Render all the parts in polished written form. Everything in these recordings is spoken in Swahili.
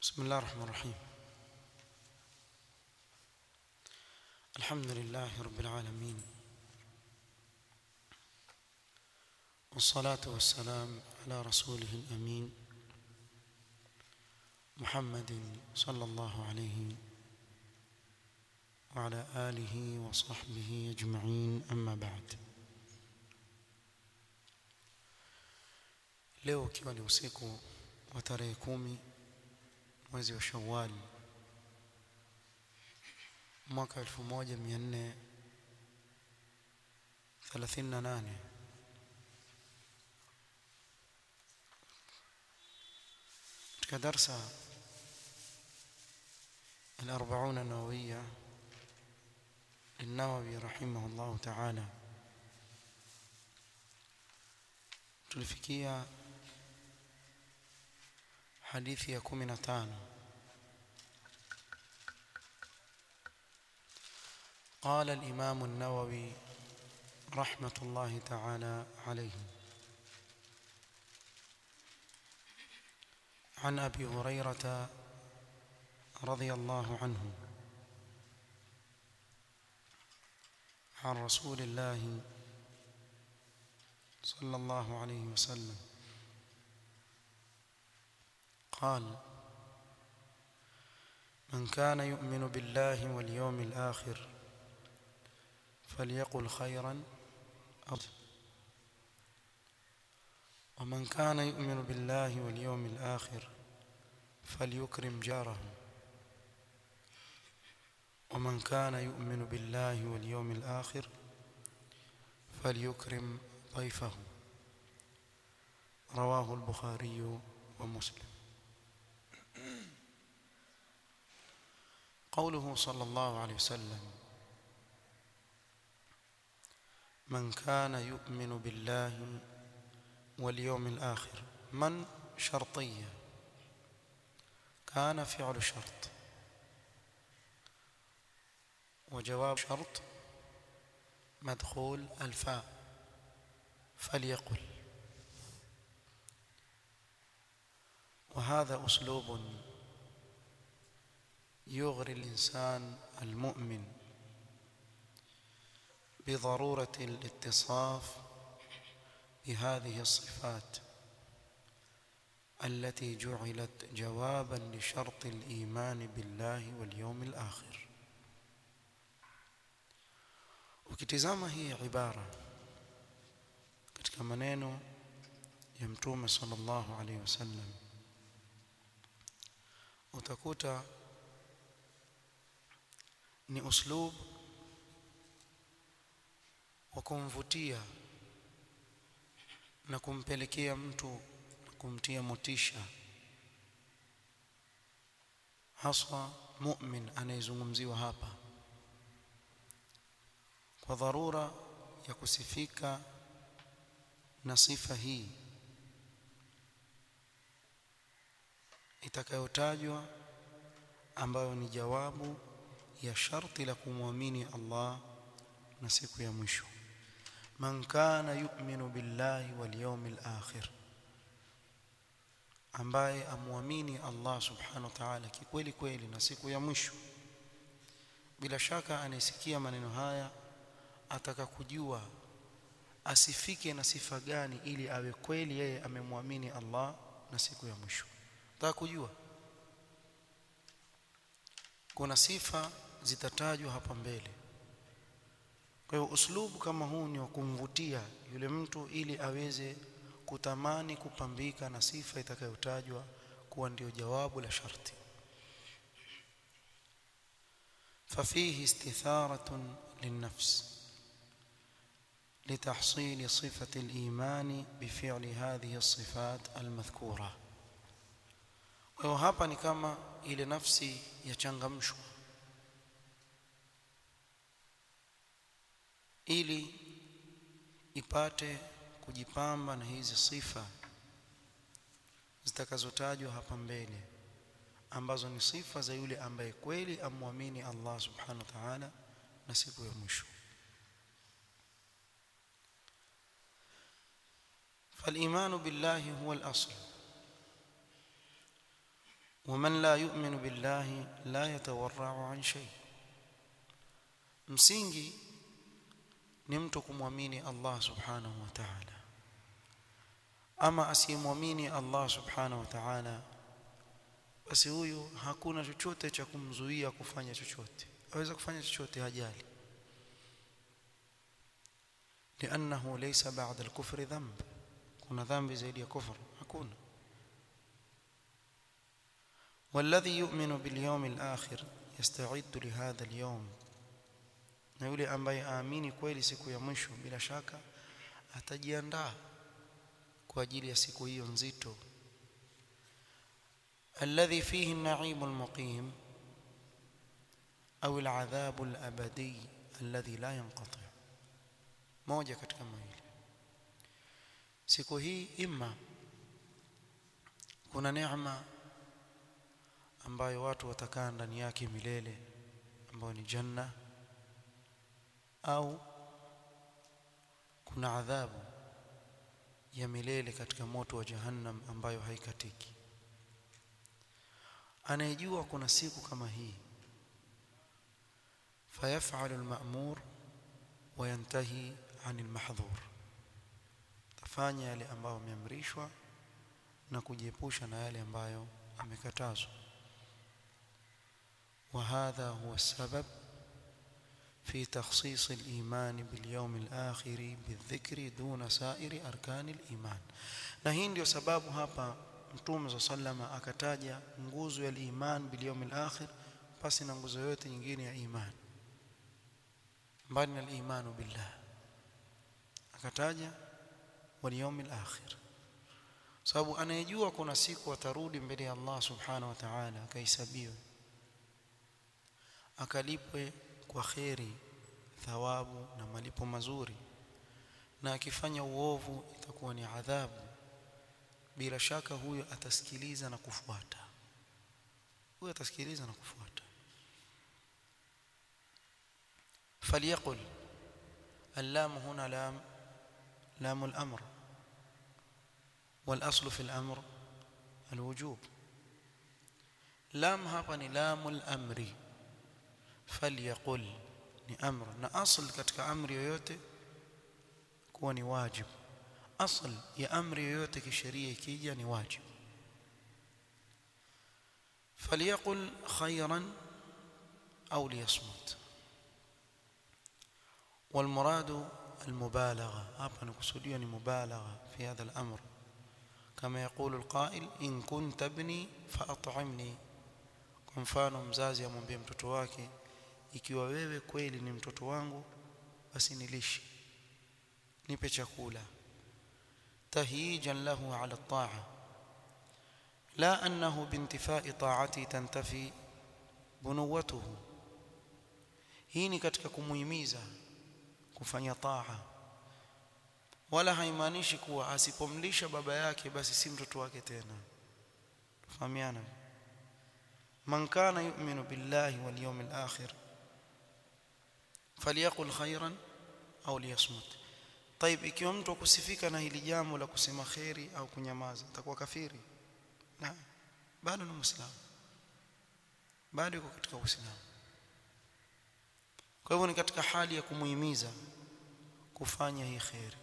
بسم الله الرحمن الرحيم. الحمد لله رب العالمين، والصلاة والسلام على رسوله الأمين محمد صلى الله عليه وعلى آله وصحبه أجمعين، أما بعد. Leo ikiwa ni usiku wa tarehe 10 mwezi wa Shawwal mwaka 1438 katika darsa al-40 an-nawawiyya للنووي رحمه الله تعالى tulifikia hadithi ya 15. قال الإمام النووي رحمة الله تعالى عليه: عن أبي هريرة رضي الله عنه عن رسول الله صلى الله عليه وسلم قال: من كان يؤمن بالله واليوم الآخر فليقل خيرا أو ومن كان يؤمن بالله واليوم الآخر فليكرم جاره ومن كان يؤمن بالله واليوم الآخر فليكرم ضيفه. رواه البخاري ومسلم. قوله صلى الله عليه وسلم: من كان يؤمن بالله واليوم الآخر، من شرطية، كان فعل شرط، وجواب شرط مدخول الفاء، فليقل. وهذا أسلوب يغري الإنسان المؤمن بضرورة الاتصاف بهذه الصفات التي جعلت جوابا لشرط الإيمان بالله واليوم الآخر. Ukitizama hii ibara katika maneno ya Mtume sallallahu alaihi wasallam, utakuta ni uslub wa kumvutia na kumpelekea mtu kumtia motisha, haswa mu'min anayezungumziwa hapa, kwa dharura ya kusifika na sifa hii itakayotajwa, ambayo ni jawabu ya sharti la kumwamini Allah na siku ya mwisho. Man kana yu'minu billahi wal yawmil akhir, ambaye amwamini Allah subhanahu wa ta'ala kikweli kweli na siku ya mwisho, bila shaka anayesikia maneno haya ataka kujua asifike na sifa gani ili awe kweli yeye amemwamini Allah na siku ya mwisho. Ataka kujua kuna sifa zitatajwa hapa mbele. Kwa hiyo uslubu kama huu ni wa kumvutia yule mtu ili aweze kutamani kupambika na sifa itakayotajwa kuwa ndio jawabu la sharti. ففيه استثارة للنفس لتحصيل صفة الإيمان بفعل هذه الصفات المذكورة. وهapa ni kama ile nafsi yachangamshwa ili ipate kujipamba na hizi sifa zitakazotajwa hapa mbele, ambazo ni sifa za yule ambaye kweli amwamini Allah subhanahu wa ta'ala na siku ya mwisho. فالإيمان بالله هو الأصل، ومن لا يؤمن بالله لا يتورع عن شيء. msingi ni mtu kumwamini Allah subhanahu wa ta'ala. Ama asiyemwamini Allah subhanahu wa ta'ala, basi huyu hakuna chochote cha kumzuia kufanya chochote. Aweza kufanya chochote, hajali. لأنه ليس بعد الكفر ذنب. kuna dhambi zaidi ya kufuru? Hakuna. والذي يؤمن باليوم الآخر يستعد لهذا اليوم. na yule ambaye aamini kweli siku ya mwisho, bila shaka atajiandaa kwa ajili ya siku hiyo nzito. الذي فيه النعيم المقيم أو العذاب الأبدي الذي لا ينقطع. moja katika mawili. siku hii imma kuna neema ambayo watu watakaa ndani yake milele, ambayo ni janna, au kuna adhabu ya milele katika moto wa jahannam ambayo haikatiki. anayejua kuna siku kama hii, fayafalu alma'mur wa yantahi 'anil mahdhur, tafanya yale ambayo ameamrishwa na kujiepusha na yale ambayo amekatazwa. وهذا هو السبب في تخصيص الإيمان باليوم الآخر بالذكر دون سائر أركان الإيمان. na hii ndio sababu hapa Mtume sallama akataja nguzo ya iman bil yawm al-akhir pasi na nguzo yote nyingine ya iman, mbali na al-iman billah, akataja wal yawm al-akhir. sababu anayejua kuna siku atarudi mbele ya Allah subhanahu wa ta'ala, akahesabiwa, akalipwe kwa khairi, thawabu na malipo mazuri, na akifanya uovu itakuwa ni adhabu, bila shaka huyo atasikiliza na kufuata. huyo atasikiliza na kufuata. فليقل اللام هنا لام الأمر، والأصل في الأمر الوجوب. لام hapa ni lamul amri, فليقل ni amr, na asl katika amri yoyote kuwa ni wajib. asl ya amri yoyote kisheria ikija ni wajib. فليقل خيرا أو ليصمت. والمراد المبالغة، hapa nakusudia ni mubalagha fi hadha al-amr, kama يقول القائل إن كنت ابني فأطعمني. kwa mfano mzazi amwambie mtoto wake, ikiwa wewe kweli ni mtoto wangu basi nilishe, nipe chakula. tahyijan lahu ala at-ta'a, la annahu bintifa'i ta'ati tantafi bunuwatuhu. hii ni katika kumuhimiza kufanya taa, wala haimaanishi kuwa asipomlisha baba yake basi si mtoto wake tena. tufahamiana. man kana yu'minu billahi wal yawmil akhir falyaqul khairan au liyasmut. طيب ikiwa mtu akusifika na hili jambo la kusema khairi au kunyamaza, atakuwa kafiri? Na bado ni muislamu, bado yuko katika uislamu. kwa hivyo ni katika hali ya kumuhimiza kufanya hii khairi.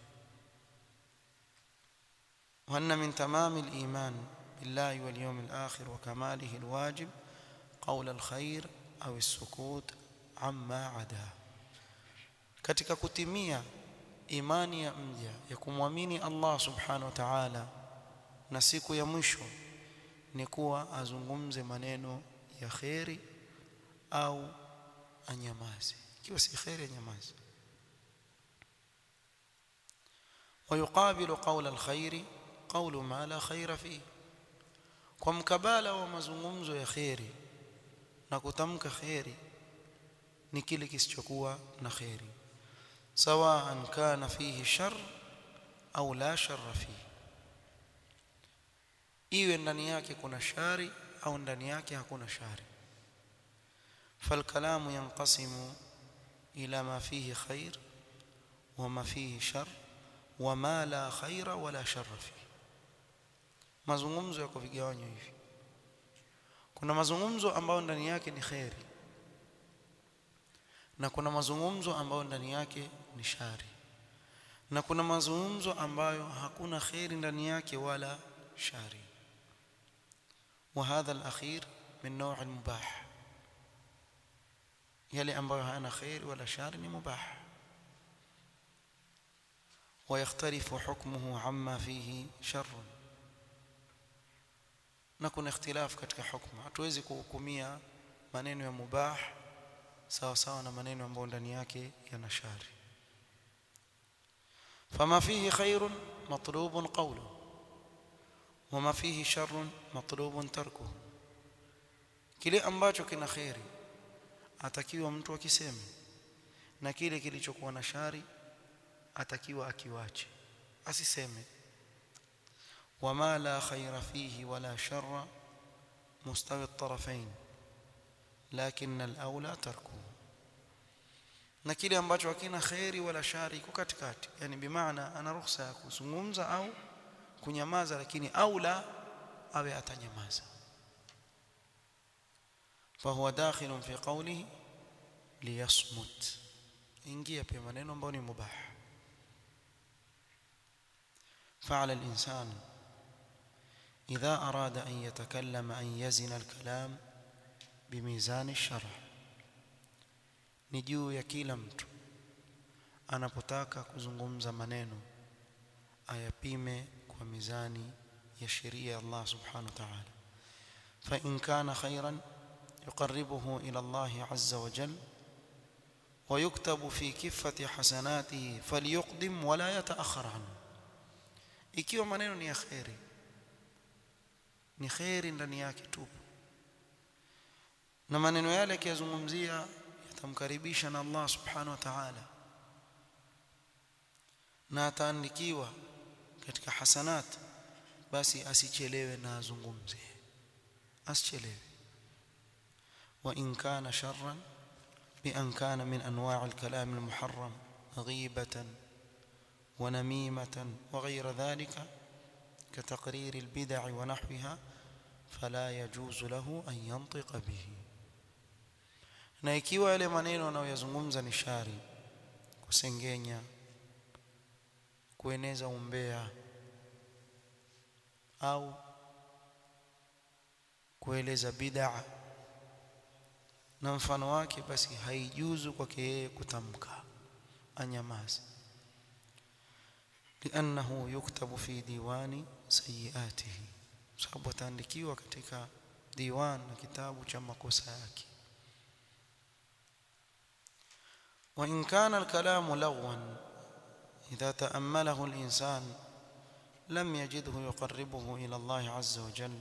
wa anna min tamam al-iman billahi wal yawm al-akhir wa kamalihi al-wajib qawl al-khair au as-sukut amma ada. katika kutimia imani ya mja ya kumwamini Allah subhanahu wa ta'ala na siku ya mwisho ni kuwa azungumze maneno ya khairi au anyamaze. ikiwa si khairi anyamaze. ويقابل قول الخير قول ما لا خير فيه. kwa mkabala wa mazungumzo ya khairi na kutamka khairi ni kile kisichokuwa na khairi, سواء كان فيه شر أو لا شر فيه. iwe ndani yake kuna shari au ndani yake hakuna shari. فالكلام ينقسم إلى ما فيه خير وما فيه شر وما لا خير ولا شر فيه. mazungumzo yako vigawanyo hivi. kuna mazungumzo ambayo ndani yake ni khairi na kuna mazungumzo ambayo ndani yake ni shari na kuna mazungumzo ambayo hakuna khairi ndani yake wala shari. وهذا الأخير من نوع المباح يلي ambayo hana khair wala shari ni mubah. ويختلف حكمه عما فيه شر na kuna ikhtilaf katika hukumu. Hatuwezi kuhukumia maneno ya mubah sawa sawa na maneno ambayo ndani yake yana shari. فما فيه خير مطلوب قوله وما فيه شر مطلوب تركه. kile ambacho kina khairi atakiwa mtu akiseme na kile kilichokuwa na shari atakiwa akiwache asiseme. وما لا خير فيه ولا شر مستوي الطرفين لكن الأولى تركه. na kile ambacho hakina khairi wala shari iko katikati, yani bimaana ana ruhusa ya kuzungumza au kunyamaza, lakini aula awe atanyamaza. فهو داخل في قوله ليصمت, ingia pia maneno ambayo ni mubah. فعلى الإنسان إذا أراد أن يتكلم أن يزن الكلام بميزان الشرع. ni juu ya kila mtu anapotaka kuzungumza maneno ayapime kwa mizani ya sheria ya Allah subhanahu wa ta'ala. fa in kana khairan yuqarribuhu ila Allah azza wa jalla wa yuktabu fi kiffati hasanatihi falyuqdim wa la yata'akhkhar anhu. ikiwa maneno ni ya khairi, ni khairi ndani yake tu, na maneno yale yakizungumzia yatamkaribisha na Allah subhanahu wa ta'ala na ataandikiwa katika hasanat, basi asichelewe na azungumze, asichelewe. wa in kana sharran bi an kana min anwa' al-kalam al-muharram ghibatan ونميمة وغير ذلك كتقرير البدع ونحوها فلا يجوز له أن ينطق به. na ikiwa yale maneno anayozungumza ni shari, kusengenya, kueneza umbea au kueleza bid'a na mfano wake, basi haijuzu kwake yeye kutamka, anyamaze. لأنه يكتب في ديوان سيئاته, sababu ataandikiwa katika diwan na kitabu cha makosa yake. وإن كان الكلام لغوا إذا تأمله الإنسان لم يجده يقربه إلى الله عز وجل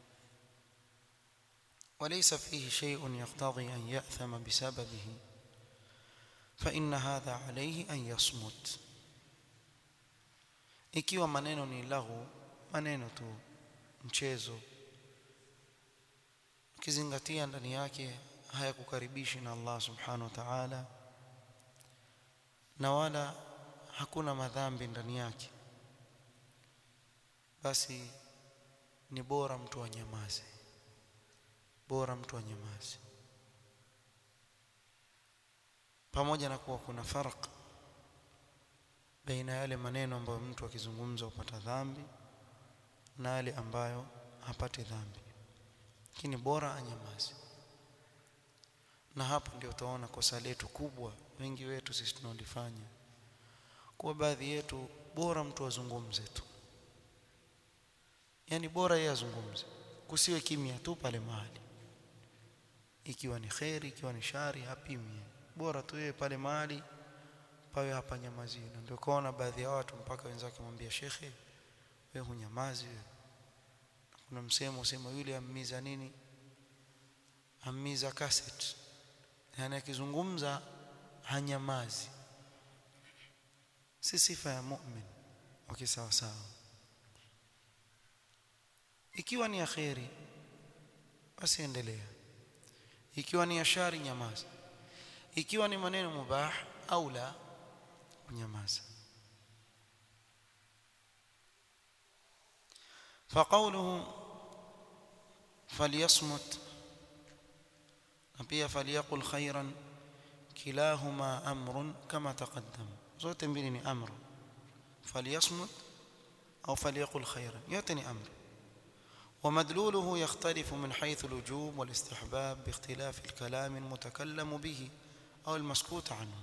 وليس فيه شيء يقتضي أن يأثم بسببه فإن هذا عليه أن يصمت. ikiwa maneno ni lahu, maneno tu, mchezo, ukizingatia ndani yake hayakukaribishi na Allah subhanahu wa ta'ala na wala hakuna madhambi ndani yake, basi ni bora mtu anyamaze, bora mtu anyamaze. pamoja na kuwa kuna farq baina yale maneno ambayo mtu akizungumza upata dhambi na yale ambayo hapati dhambi, lakini bora anyamaze. na hapo ndio utaona kosa letu kubwa wengi wetu sisi tunalifanya, kwa baadhi yetu bora mtu azungumze tu, yani bora yeye azungumze, kusiwe kimya tu pale mahali, ikiwa ni khairi ikiwa ni shari hapimi, bora tu yeye pale mahali pawe hapa nyamazi. Na ndio kaona baadhi ya watu mpaka wenzake mwambia shekhe, wewe hunyamazi wewe. Kuna msemo usema yule ammiza nini, ammiza cassette, yani akizungumza hanyamazi. Si sifa ya mu'min wakisawa sawa. Ikiwa ni ya khairi basi endelea, ikiwa ni ya shari nyamaza, ikiwa ni maneno mubah au la nyamaza. فقوله فليصمت na pia faliyaqul khairan kilahuma amrun kama taqaddam, zote mbili ni amr. Faliyasmut au faliyaqul khairan, yote ni amr. ومدلوله يختلف من حيث الوجوب والاستحباب باختلاف الكلام المتكلم به أو المسكوت عنه.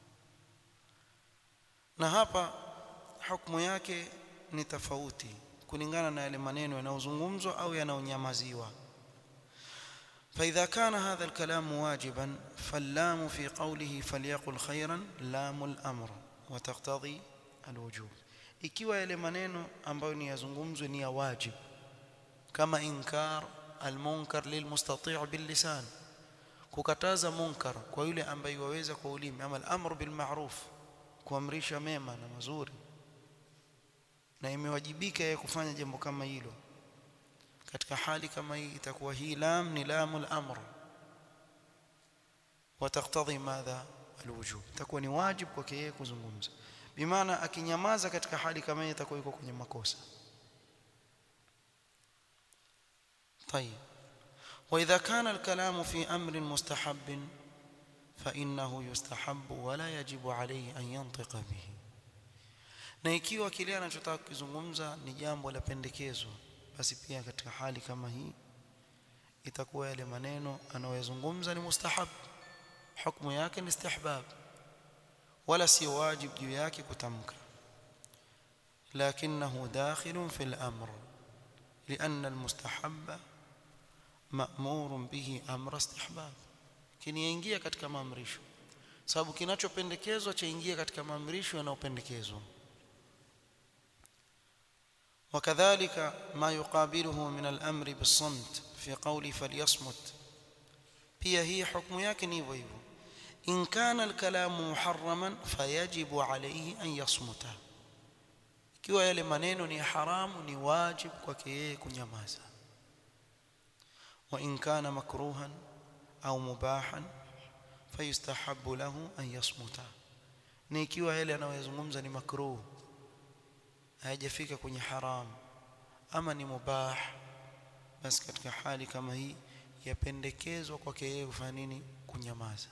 na hapa hukumu yake ni tofauti kulingana na yale maneno yanayozungumzwa au yanayonyamaziwa. فإذا كان هذا الكلام واجبا فاللام في قوله فليقل خيرا لام الأمر وتقتضي الوجوب. ikiwa yale maneno ambayo ni yazungumzwe ni ya wajib kama inkar almunkar lilmustati' billisan, kukataza munkar kwa yule ambaye waweza kwa ulimi, ama al-amr bil ma'ruf, kuamrisha mema na mazuri, na imewajibika yeye kufanya jambo kama hilo, katika hali kama hii itakuwa hii lam ni lamul amr wa taqtadhi madha alwujub, itakuwa ni wajib kwake yeye kuzungumza. Bimaana akinyamaza katika hali kama hii itakuwa yuko kwenye makosa. طيب وإذا كان الكلام في أمر مستحب فإنه يستحب ولا يجب عليه أن ينطق به. na ikiwa kile anachotaka kuzungumza ni jambo la pendekezo, basi pia katika hali kama hii itakuwa yale maneno anayozungumza ni mustahab, hukumu yake ni istihbab, wala si wajib juu yake kutamka. lakinahu dakhilun fil amr لأن المستحب مأمور به أمر استحباب, kinaingia katika maamrisho, sababu kinachopendekezwa chaingia katika maamrisho yanayopendekezwa. وكذلك ما يقابله من الأمر بالصمت في قول فليصمت, pia hii hukumu yake ni hivyo hivyo. إن كان الكلام محرما فيجب عليه أن يصمت, ikiwa yale maneno ni haramu ni wajib kwake yeye kunyamaza. وإن كان مكروها أو مباحا فيستحب له أن يصمت, na ikiwa yale anayozungumza ni makruh, haijafika kwenye haram, ama ni mubah, basi katika hali kama hii yapendekezwa kwake yeye kufanya nini? Kunyamaza.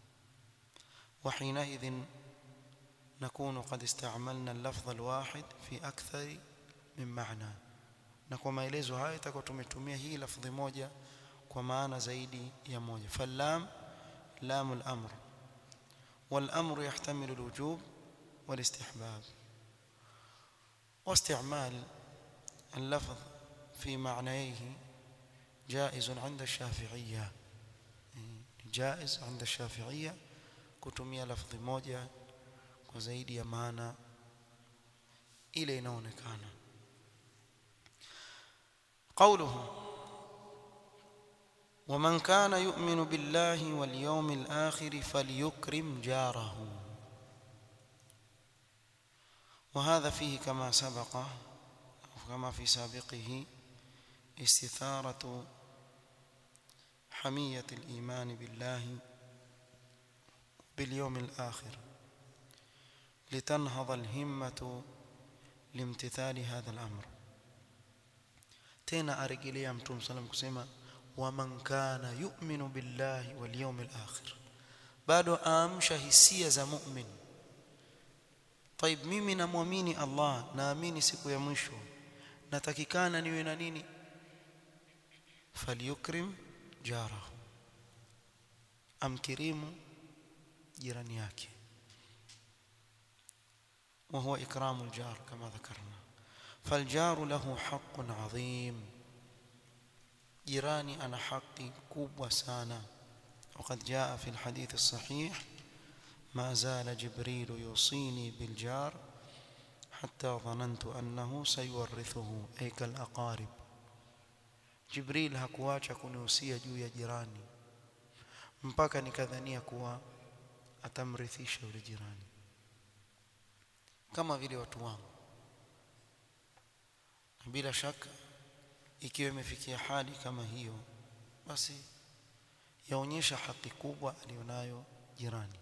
وحينئذ نكون قد استعملنا اللفظ الواحد في أكثر من معنى, na kwa maelezo haya itakuwa tumetumia hii lafzi moja kwa maana zaidi ya moja. فاللام لام الأمر, والأمر يحتمل الوجوب والاستحباب. واستعمال اللفظ في معنيه جائز عند الشافعية, جائز عند الشافعية kutumia lafzi moja kwa zaidi ya maana ile inaonekana. قوله ومن كان يؤمن بالله واليوم الآخر فليكرم جاره, وهذا فيه كما سبق أو كما في سابقه استثارة حمية الإيمان بالله باليوم الآخر لتنهض الهمة لامتثال هذا الأمر. تena arejelea Mtume sallam kusema waman kana yu'minu billahi wal yawmil akhir, bado aamsha hisia za mu'min. طيب mimi namuamini Allah, naamini siku ya mwisho, natakikana niwe na nini? falyukrim jarahu, amkirimu jirani yake, وهو إكرام الجار كما ذكرنا. فالجار له حق عظيم, jirani ana haki kubwa sana. وقد جاء في الحديث الصحيح ما زال جبريل يوصيني بالجار حتى ظننت أنه سيورثه, أي كالأقارب. جبريل hakuacha kunihusia juu ya jirani mpaka nikadhania kuwa atamrithisha yule jirani kama vile watu wangu. Bila shaka ikiwa imefikia hali kama hiyo, basi yaonyesha haki kubwa alionayo jirani.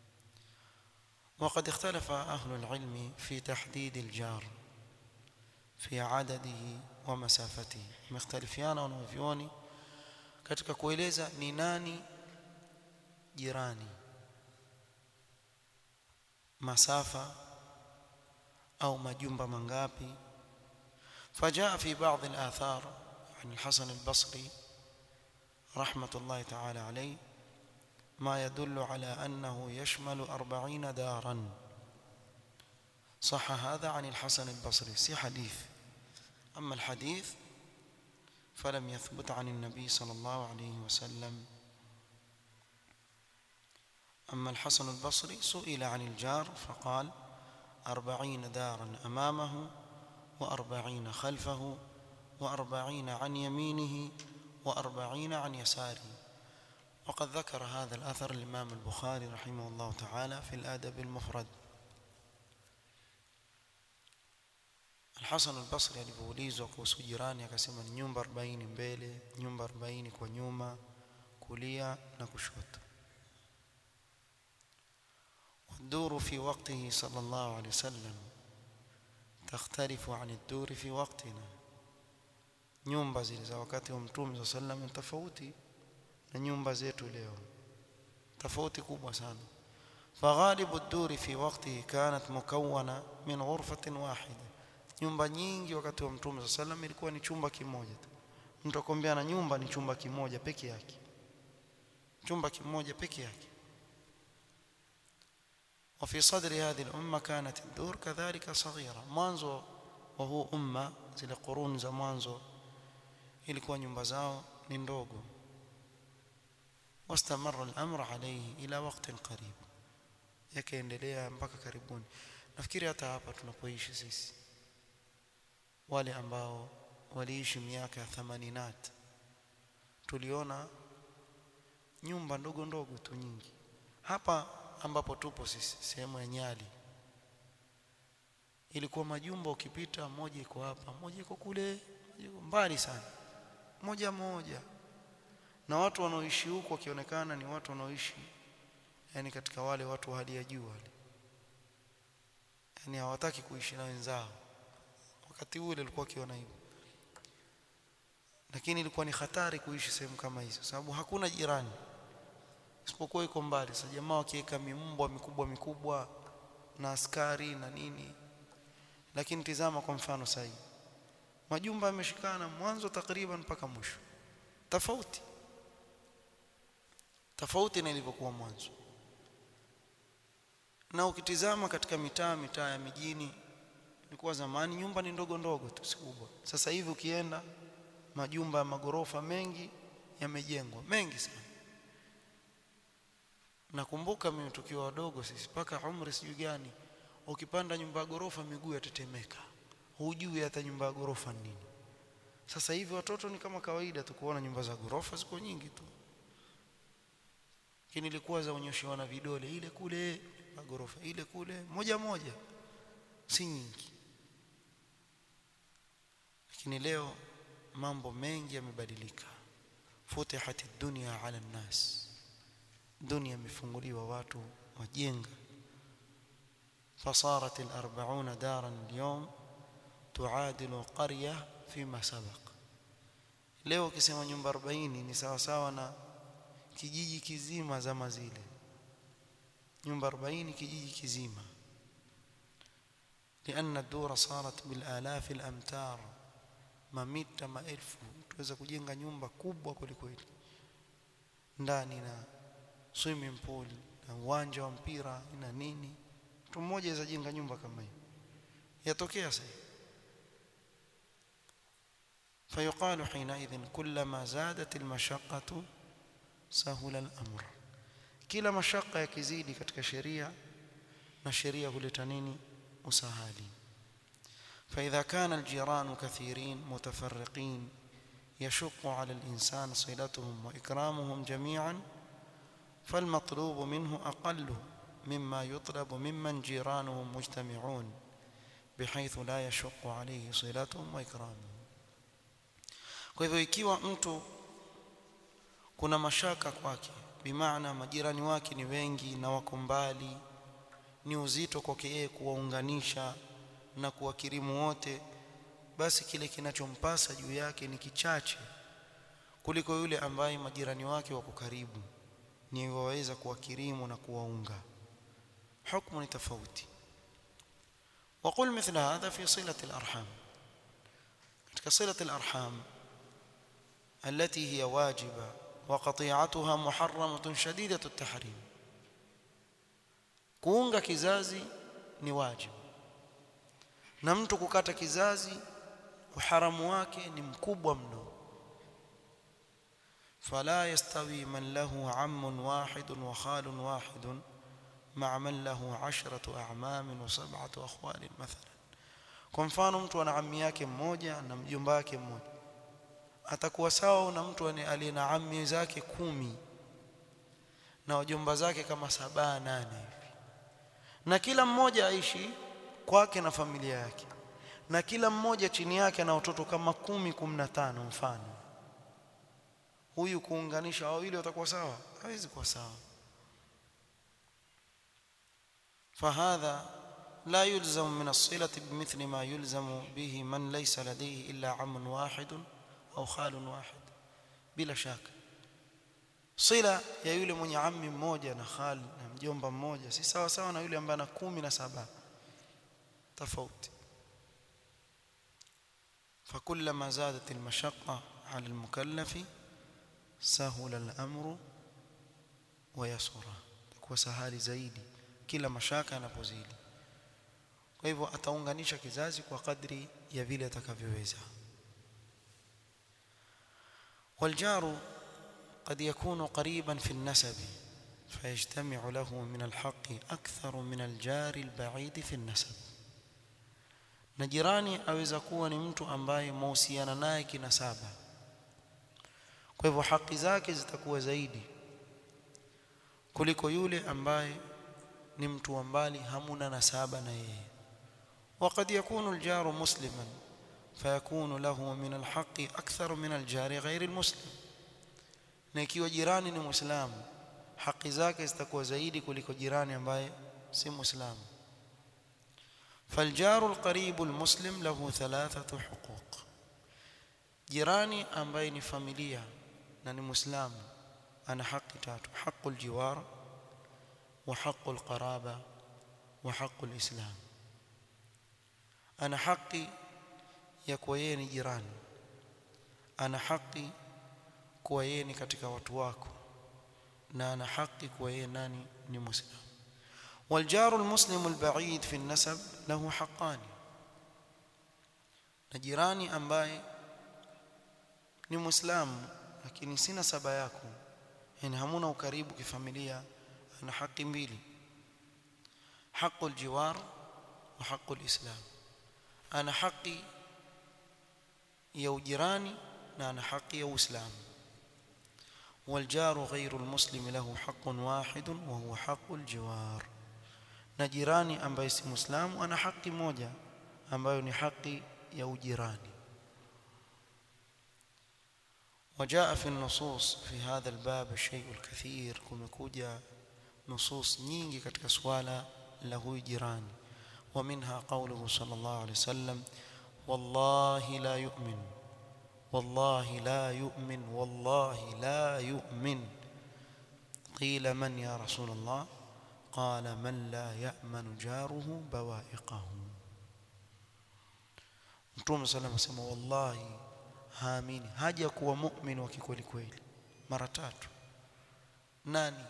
وقد اختلف أهل العلم في تحديد الجار في عدده ومسافته, مختلفيana wanavyuoni katika kueleza ni nani jirani, masafa au majumba mangapi. فجاء في بعض الآثار عن الحسن البصري رحمة الله تعالى عليه ما يدل على أنه يشمل 40 دارا. صح هذا عن الحسن البصري، سي حديث. أما الحديث فلم يثبت عن النبي صلى الله عليه وسلم. أما الحسن البصري سئل عن الجار فقال 40 دارا أمامه، 40 خلفه، 40 عن يمينه، 40 عن يساره. وقد ذكر هذا الأثر الإمام البخاري رحمه الله تعالى في الأدب المفرد. الحسن البصري alipoulizwa kuhusu jirani akasema ni nyumba 40 mbele, nyumba 40 kwa nyuma, kulia na kushoto. والدور في وقته صلى الله عليه وسلم تختلف عن الدور في وقتنا. nyumba zile za wakati wa Mtume صلى الله عليه وسلم tofauti na nyumba zetu leo, tofauti kubwa sana. فغالب الدور في وقته كانت مكونة من غرفة واحدة. nyumba nyingi wakati wa Mtume صلى الله عليه وسلم ilikuwa ni chumba kimoja tu. Mtu akwambia na nyumba ni chumba kimoja peke yake, chumba kimoja peke yake. وفي صدر هذه الأمة كانت الدور كذلك صغيرة. mwanzo وهو umma, zile qurun za mwanzo ilikuwa nyumba zao ni ndogo. واستمر الأمر عليه إلى وقت قريب, yakaendelea mpaka karibuni. Nafikiri hata hapa tunapoishi sisi, wale ambao waliishi miaka ya 80 tuliona nyumba ndogo ndogo tu nyingi. Hapa ambapo tupo sisi, sehemu ya Nyali, ilikuwa majumba ukipita moja iko hapa, moja iko kule, mbali sana, moja moja, na watu wanaoishi huko wakionekana ni watu wanaoishi yani katika wale watu wa hali ya juu wale, yani hawataki kuishi na wenzao. Wakati ule alikuwa akiona hivyo, lakini ilikuwa ni hatari kuishi sehemu kama hizo, sababu hakuna jirani isipokuwa iko mbali. Sasa jamaa wakiweka mimbwa mikubwa mikubwa na askari na nini, lakini tizama kwa mfano sasa majumba yameshikana mwanzo takriban mpaka mwisho, tofauti na ilivyokuwa mwanzo. Na ukitizama katika mitaa ya mijini, ilikuwa zamani nyumba ni ndogo ndogo tu, si kubwa. Sasa hivi ukienda majumba ya magorofa mengi yamejengwa, mengi sana. Nakumbuka mimi tukiwa wadogo sisi, paka umri sijui gani, ukipanda nyumba ya gorofa miguu yatetemeka, hujui hata nyumba ya gorofa nini. Sasa hivi watoto ni kama kawaida tu kuona nyumba za gorofa ziko nyingi tu, lakini ilikuwa zaonyeshwa na vidole, ile kule na gorofa, ile kule moja moja, si nyingi. Lakini leo mambo mengi yamebadilika. Futihati dunya ala nnas, dunia imefunguliwa, watu wajenga. فصارت 40 دارا اليوم تعادل قرية فيما سبق. leo kisema nyumba 40 ni sawa sawa na kijiji kizima zama zile. nyumba 40 kijiji kizima. لأن الدور صارت بالآلاف الأمتار, mamita maelfu. Tuweza kujenga nyumba kubwa kweli ndani na swimming pool na uwanja wa mpira na nini. Mtu mmoja aweza jenga nyumba kama hiyo, yatokea sasa. فيقال حينئذ كلما زادت المشقة سهل الأمر. kila mashaka yakizidi katika sheria, na sheria huleta nini? Usahali. فإذا كان الجيران كثيرين متفرقين يشق على الإنسان صلتهم وإكرامهم جميعا، فالمطلوب منه أقل مما يطلب ممن جيرانهم مجتمعون بحيث لا يشق عليه صلتهم وإكرامهم. Kwa hivyo ikiwa mtu kuna mashaka kwake, bimaana majirani wake ni wengi na wako mbali, ni uzito kwake yeye kuwaunganisha na kuwakirimu wote, basi kile kinachompasa juu yake ni kichache kuliko yule ambaye majirani wake wako karibu, ni waweza kuwakirimu na kuwaunga. Hukumu ni tofauti. وقل مثل هذا في صلة الأرحام. كصلة الأرحام التي هي واجبة وقطيعتها محرمة شديدة التحريم. kuunga kizazi ni wajibu, na mtu kukata kizazi uharamu wake ni mkubwa mno. فلا يستوي من له عم واحد وخال واحد مع من له 10 أعمام و7 أخوال مثلا. Kwa mfano mtu ana ammi yake mmoja na mjomba wake mmoja, atakuwa sawa na mtu aliye na ammi zake 10 na wajomba zake kama 7 8 hivi, na kila mmoja aishi kwake na familia yake, na kila mmoja chini yake na watoto kama 10 15 mfano. Huyu kuunganisha wawili watakuwa sawa? Hawezi kuwa sawa. فهذا لا يلزم من الصلة بمثل ما يلزم به من ليس لديه إلا عم واحد أو خال واحد. بلا شك صلة ya yule mwenye ammi mmoja na khal na mjomba mmoja si sawa sawa na yule ambaye ana 17. tofauti. فكلما زادت المشقة على المكلف سهل الأمر ويسر. kwa sahali zaidi kila mashaka yanapozidi. Kwa hivyo ataunganisha kizazi kwa kadri ya vile atakavyoweza. والجار قد يكون قريبا في النسب فيجتمع له من الحق أكثر من الجار البعيد في النسب. na jirani aweza kuwa ni mtu ambaye mahusiana naye kinasaba, kwa hivyo haki zake zitakuwa zaidi kuliko yule ambaye ni mtu wa mbali hamuna nasaba na yeye. وقد يكون الجار مسلما فيكون له من الحق أكثر من الجار غير المسلم. na ikiwa jirani ni muislamu haki zake zitakuwa zaidi kuliko jirani ambaye si muislamu. فالجار القريب المسلم له 3 حقوق. jirani ambaye ni familia na ni muislamu ana haki 3: حق الجوار وحق القرابة وحق الإسلام. ana haki ya kuwa yeye ni jirani, ana haki kuwa yeye ni katika watu wako, na ana haki kuwa yeye nani ni muislamu. والجار المسلم البعيد في النسب له حقان. na jirani ambaye ni muislamu lakini si nasaba yako, yani hamuna ukaribu kifamilia, ana haki 2: حق الجوار وحق الإسلام. ana haki ya ujirani na ana haki ya uislamu. والجار غير المسلم له حق واحد وهو حق الجوار. na jirani ambaye si muislamu ana haki moja ambayo ni haki ya ujirani. وجاء في النصوص في هذا الباب الشيء الكثير. kumekuja nusus nyingi katika swala la huyu jirani. ومنها قوله صلى الله عليه وسلم: والله لا يؤمن والله لا يؤمن والله لا يؤمن. قيل: من يا رسول الله؟ قال: من لا يأمن جاره بوائقه. Mtume صلى الله عليه وسلم wallahi haamini, haja kuwa mu'min wa kweli kweli mara 3. nani?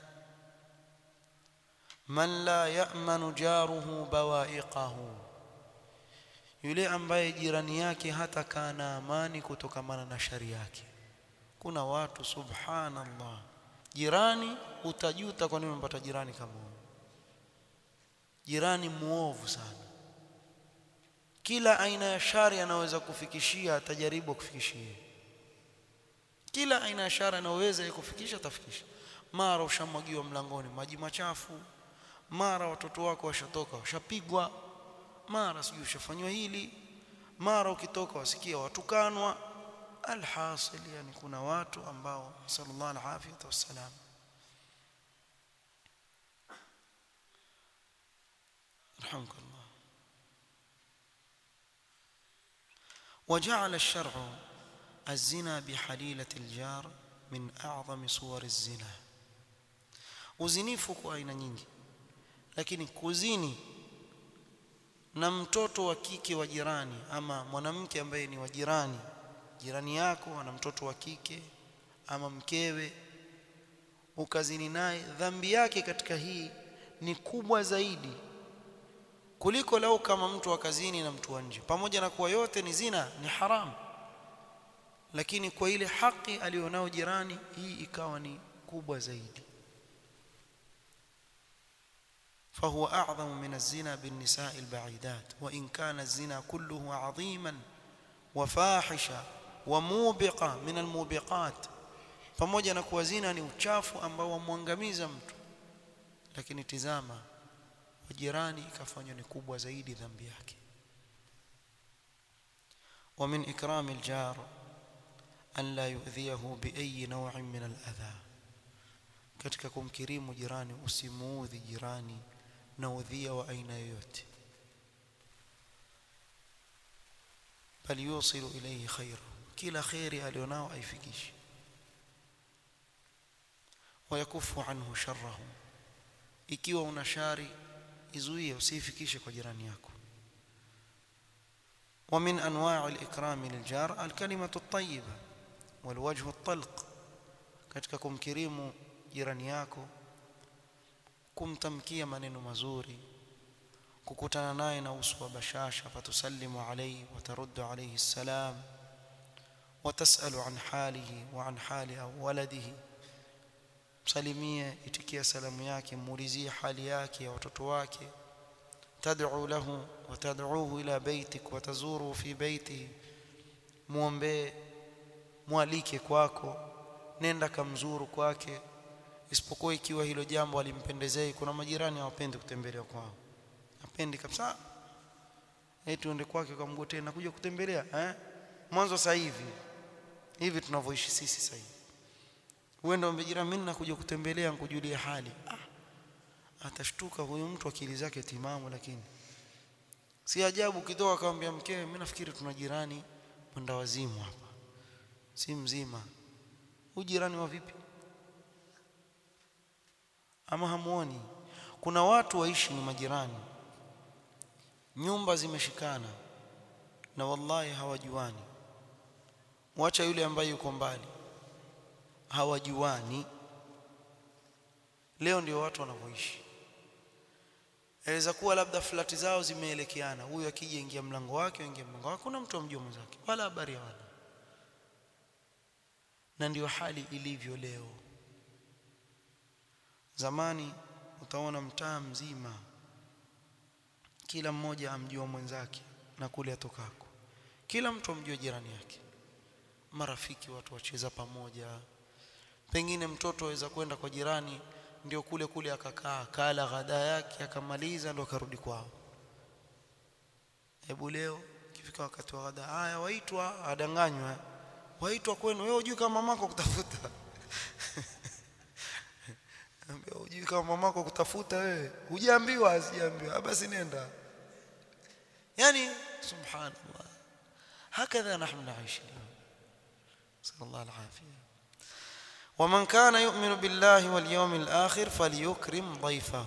man la ya'manu jaruhu bawaiqahu, yule ambaye jirani yake hata kana amani kutokamana na shari yake. Kuna watu subhanallah, jirani utajuta kwa nini umepata jirani kama huyo. Jirani muovu sana, kila aina ya shari anaweza kufikishia atajaribu kufikishia, kila aina ya shari anaweza kufikisha atafikisha. Mara ushamwagiwa mlangoni maji machafu, mara watoto wako washatoka washapigwa, mara sijui ushafanywa hili, mara ukitoka wasikia watukanwa. Alhasil, yani kuna watu ambao sallallahu alaihi wasallam. alhamdulillah. وجعل الشرع الزنا بحليلة الجار من أعظم صور الزنا. Uzinifu kwa aina nyingi, lakini kuzini na mtoto wa kike wa jirani ama mwanamke ambaye ni wa jirani, jirani yako ana mtoto wa kike ama mkewe, ukazini naye, dhambi yake katika hii ni kubwa zaidi kuliko lau kama mtu akazini na mtu wa nje. Pamoja na kuwa yote ni zina, ni haramu, lakini kwa ile haki alionao jirani, hii ikawa ni kubwa zaidi. فهو أعظم من الزنا بالنساء البعيدات وإن كان الزنا كله عظيما وفاحشا وموبقا من الموبقات. pamoja na kuwa zina ni uchafu ambao wamwangamiza mtu, lakini tizama jirani ikafanywa ni kubwa zaidi dhambi yake. ومن إكرام الجار أن لا يؤذيه بأي نوع من الأذى. katika kumkirimu jirani usimuudhi jirani na udhia wa aina yoyote, bali yusilu ilayhi khairu, kila khairi alionao aifikishe, wayakufu anhu sharrahu, ikiwa una shari izuie usifikishe kwa jirani yako. ومن انواع الاكرام للجار الكلمه الطيبه والوجه الطلق. katika kumkirimu jirani yako kumtamkia maneno mazuri, kukutana naye na uso wa bashasha, fatusallimu alayhi wa taruddu alayhi assalam wa tasalu an halihi wa an hali waladihi, msalimie, itikia salamu yake, muulizie hali yake ya watoto wake. tad'u lahu wa tad'uhu ila baytik wa tazuru fi baytihi, muombe, mwalike kwako, nenda kamzuru kwake, isipokuwa ikiwa hilo jambo alimpendezei. Kuna majirani hawapendi kutembelea kwao, hapendi kabisa, eti uende kwake ukamgotea na kuja kutembelea mwanzo. Sasa hivi tunavyoishi sisi sasa hivi, uende mbejirani, mimi nakuja kutembelea nikujulie hali, atashtuka huyu mtu, akili zake timamu. Lakini si ajabu kidogo akamwambia mkewe, mimi nafikiri tuna jirani mwenda wazimu hapa, si mzima. Ujirani wa vipi? Ama hamuoni kuna watu waishi ni majirani, nyumba zimeshikana na wallahi hawajuani, mwacha yule ambaye yuko mbali, hawajuani. Leo ndio watu wanavyoishi. Inaweza kuwa labda flati zao zimeelekeana, huyu akija ingia mlango wake, ingia mlango wake, kuna mtu amjua mwenzake wala habari ya wala. Na ndio hali ilivyo leo. Zamani utaona mtaa mzima kila mmoja amjua mwenzake na kule atokako, kila mtu amjua jirani yake, marafiki, watu wacheza pamoja. Pengine mtoto aweza kwenda kwa jirani ndio kule akakaa, kala ghada yake akamaliza ndo akarudi kwao. Hebu leo kifika wakati wa ghada, haya waitwa, adanganywa, waitwa kwenu, wewe hujui kama mamako kutafuta. Ambia hujui kama mamako kutafuta, wewe hujaambiwa, asiambiwa, basi nenda. Yani subhanallah, hakadha nahnu naishi. sallallahu alaihi wasallam. ومن كان يؤمن بالله واليوم الآخر فليكرم ضيفه.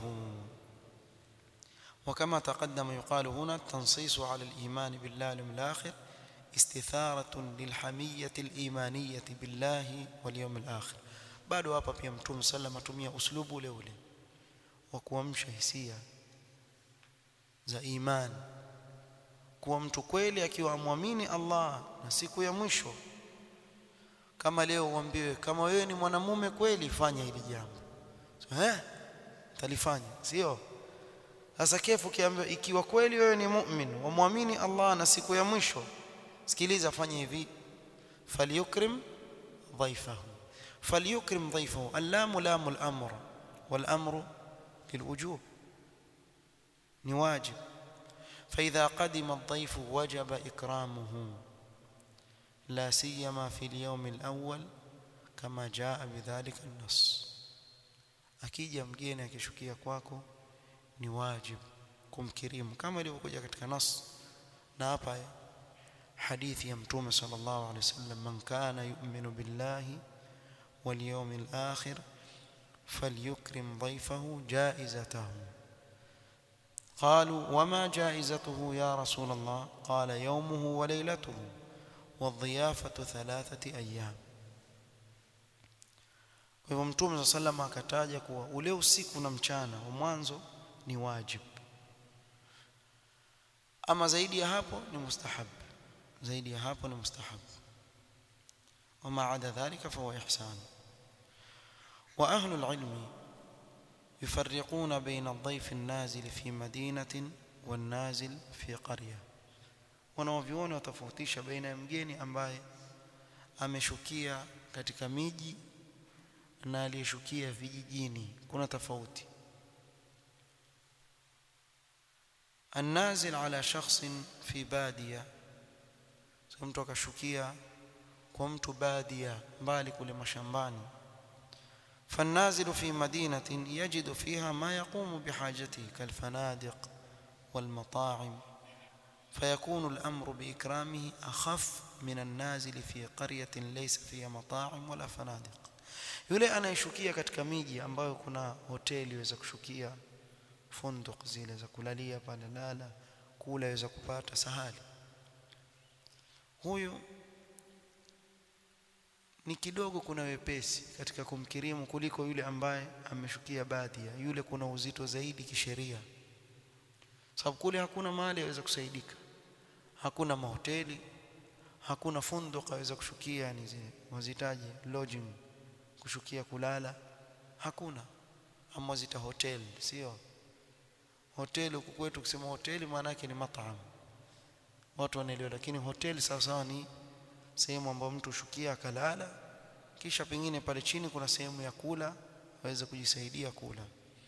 وكما تقدم يقال هنا التنصيص على الإيمان بالله واليوم الآخر استثارة للحمية الإيمانية بالله واليوم الآخر. bado hapa pia Mtume sallam atumia uslubu ule ule wa kuamsha hisia za imani, kuwa mtu kweli akiwa amwamini Allah na siku ya mwisho. Kama leo uambiwe kama wewe ni mwanamume kweli, fanya hili jambo, talifanya, sio? Sasa kefu kiambiwa ikiwa kweli wewe ni mu'min wamwamini Allah na siku ya mwisho, sikiliza, fanya hivi, falyukrim dhaifahu. فليكرم ضيفه، اللام لام الأمر والأمر للوجوب، نواجب. فإذا قدم الضيف وجب إكرامه، لا سيما في اليوم الأول كما جاء بذلك النص. akija mgeni akishukia kwako ni wajib kumkirimu kama ilivyokuja katika nas. Na hapa hadithi ya Mtume sallallahu alaihi wasallam, man kana yu'minu billahi واليوم الآخر فليكرم ضيفه جائزته. قالوا وما جائزته يا رسول الله؟ قال يومه وليلته والضيافة 3 أيام. Kwa hivyo Mtume sallallahu akataja kuwa ule usiku na mchana wa mwanzo ni wajibu, ama zaidi ya hapo ni mustahab, zaidi ya hapo ni mustahab, wama ada dhalika fahuwa ihsan. Wa ahlu alilmi يفرقون بين الضيف النازل في مدينة والنازل في قرية. wanaoviona watofautisha baina ya mgeni ambaye ameshukia katika miji na aliyeshukia vijijini. Kuna tofauti. النازل على شخص في بادية, mtu akashukia kwa mtu badia mbali kule mashambani. فالنازل في مدينة يجد فيها ما يقوم بحاجته كالفنادق والمطاعم, فيكون الأمر بإكرامه أخف من النازل في قرية ليس فيها مطاعم ولا فنادق. yule anayeshukia katika miji ambayo kuna hoteli waweza kushukia, funduq zile za kulalia pale, lala kula waweza kupata sahali, huyu ni kidogo kuna wepesi katika kumkirimu kuliko yule ambaye ameshukia badia. Yule kuna uzito zaidi kisheria, sababu kule hakuna mali yaweza kusaidika, hakuna mahoteli, hakuna funduq yaweza kushukia, yani zile wazitaje lodging, kushukia kulala hakuna, ama zita hotel. Sio hoteli huku kwetu, kusema hoteli maana yake ni mataam, watu wanaelewa, lakini hoteli sawa sawa ni sehemu ambayo mtu shukia akalala, kisha pengine pale chini kuna sehemu ya kula, waweza kujisaidia kula.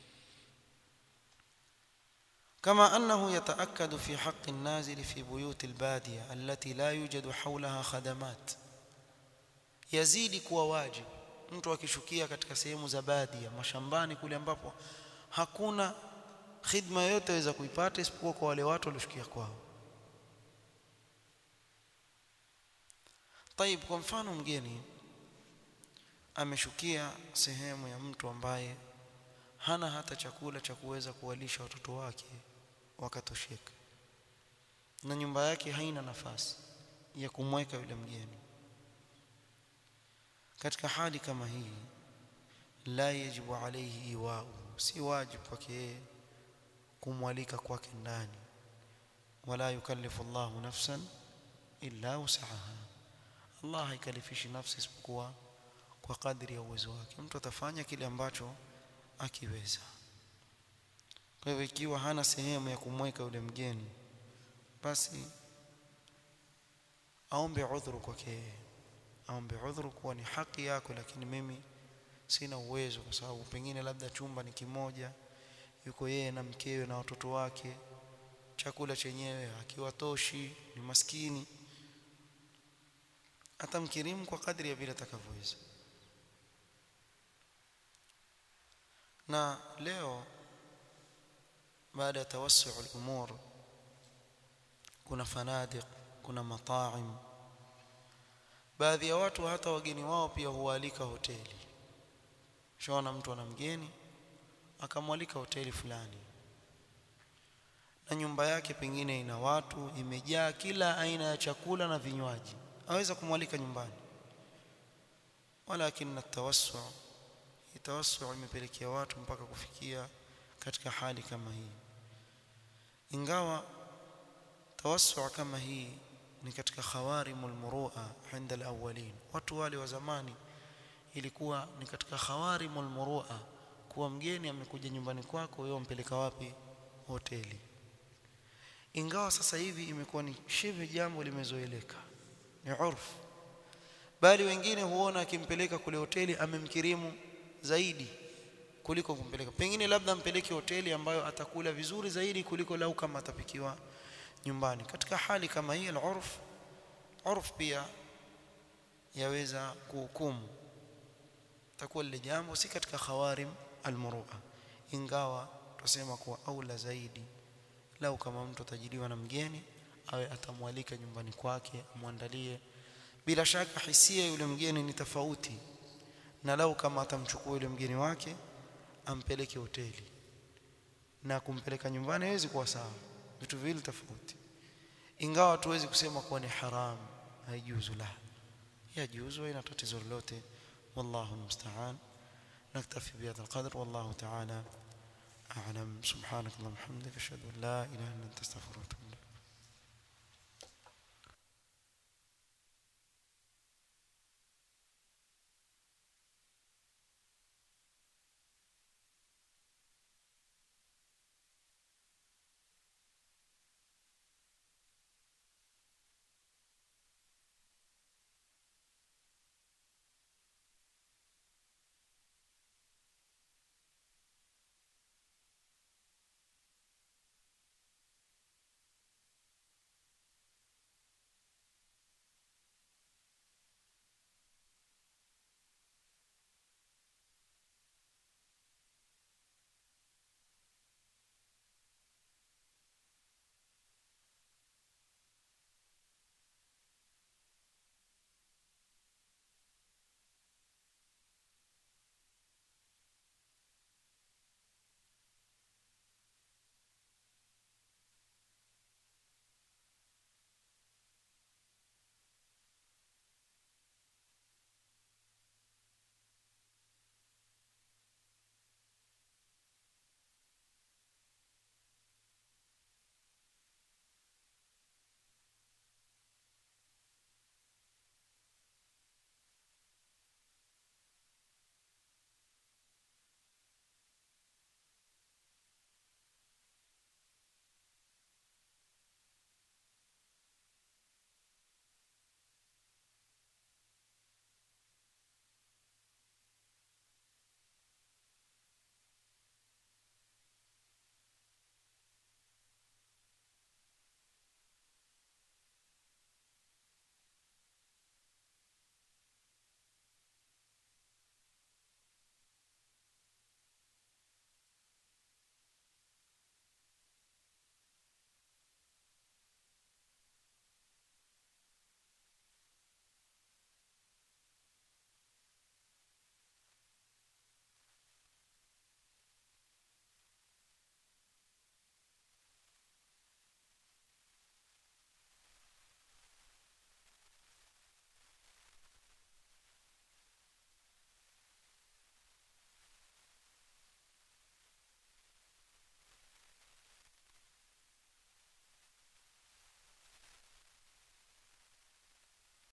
كما أنه يتأكد في حق النازل في بيوت البادية التي لا يوجد حولها خدمات, yazidi kuwa wajibu mtu akishukia katika sehemu za badia, mashambani kule ambapo hakuna khidma yote aweza kuipata isipokuwa kwa wale watu walioshukia kwao. طيب, kwa mfano mgeni ameshukia sehemu ya mtu ambaye hana hata chakula cha kuweza kuwalisha watoto wake wakatosheka, na nyumba yake haina nafasi ya kumweka yule mgeni. Katika hali kama hii, la yajibu alayhi iwa'u, si wajibu kwake kumwalika kwake ndani. Wala yukallifu Allahu nafsan illa wus'aha, Allah haikalifishi nafsi isipokuwa kwa kadri ya uwezo wake. Mtu atafanya kile ambacho akiweza. Kwa hivyo ikiwa hana sehemu ya kumweka yule mgeni, basi aombe udhuru kwake, aombe udhuru kuwa ni haki yako, lakini mimi sina uwezo, kwa sababu pengine labda chumba ni kimoja, yuko yeye na mkewe na watoto wake, chakula chenyewe hakiwatoshi, ni maskini. Atamkirimu kwa kadri ya vile atakavyoweza. Na leo baada ya tawassu al-umur, kuna fanadiq, kuna mataim. Baadhi ya watu hata wageni wao pia hualika hoteli. Shaona mtu ana mgeni akamwalika hoteli fulani, na nyumba yake pengine ina watu, imejaa kila aina ya chakula na vinywaji, aweza kumwalika nyumbani. Walakin at-tawassu, tawassu imepelekea watu mpaka kufikia katika hali kama hii. Ingawa tawassu kama hii ni katika khawarimul murua inda al-awwalin, watu wale wa zamani ilikuwa ni katika khawarimul murua, kuwa mgeni amekuja nyumbani kwako, wewe umpeleka wapi? Hoteli. Ingawa sasa hivi imekuwa ni shibe, jambo limezoeleka, ni urfu, bali wengine huona akimpeleka kule hoteli amemkirimu zaidi kuliko kumpeleka, pengine labda mpeleke hoteli ambayo atakula vizuri zaidi kuliko lau kama atapikiwa nyumbani. Katika hali kama hii, urf pia yaweza kuhukumu, takuwa lile jambo si katika khawarim almurua, ingawa tusema kuwa aula zaidi lau kama mtu atajiliwa na mgeni awe atamwalika nyumbani kwake, amwandalie. Bila shaka hisia yule mgeni ni tofauti na lau kama atamchukua yule mgeni wake ampeleke hoteli na kumpeleka nyumbani haiwezi kuwa sawa, vitu viwili tofauti. Ingawa tuwezi kusema kuwa ni haram, haijuzu, la yajuzu, ina tatizo lolote. Wallahu musta'an. نكتفي بهذا القدر والله تعالى أعلم. سبحانك اللهم وبحمدك أشهد أن لا إله إلا أنت أستغفرك وأتوب إليك.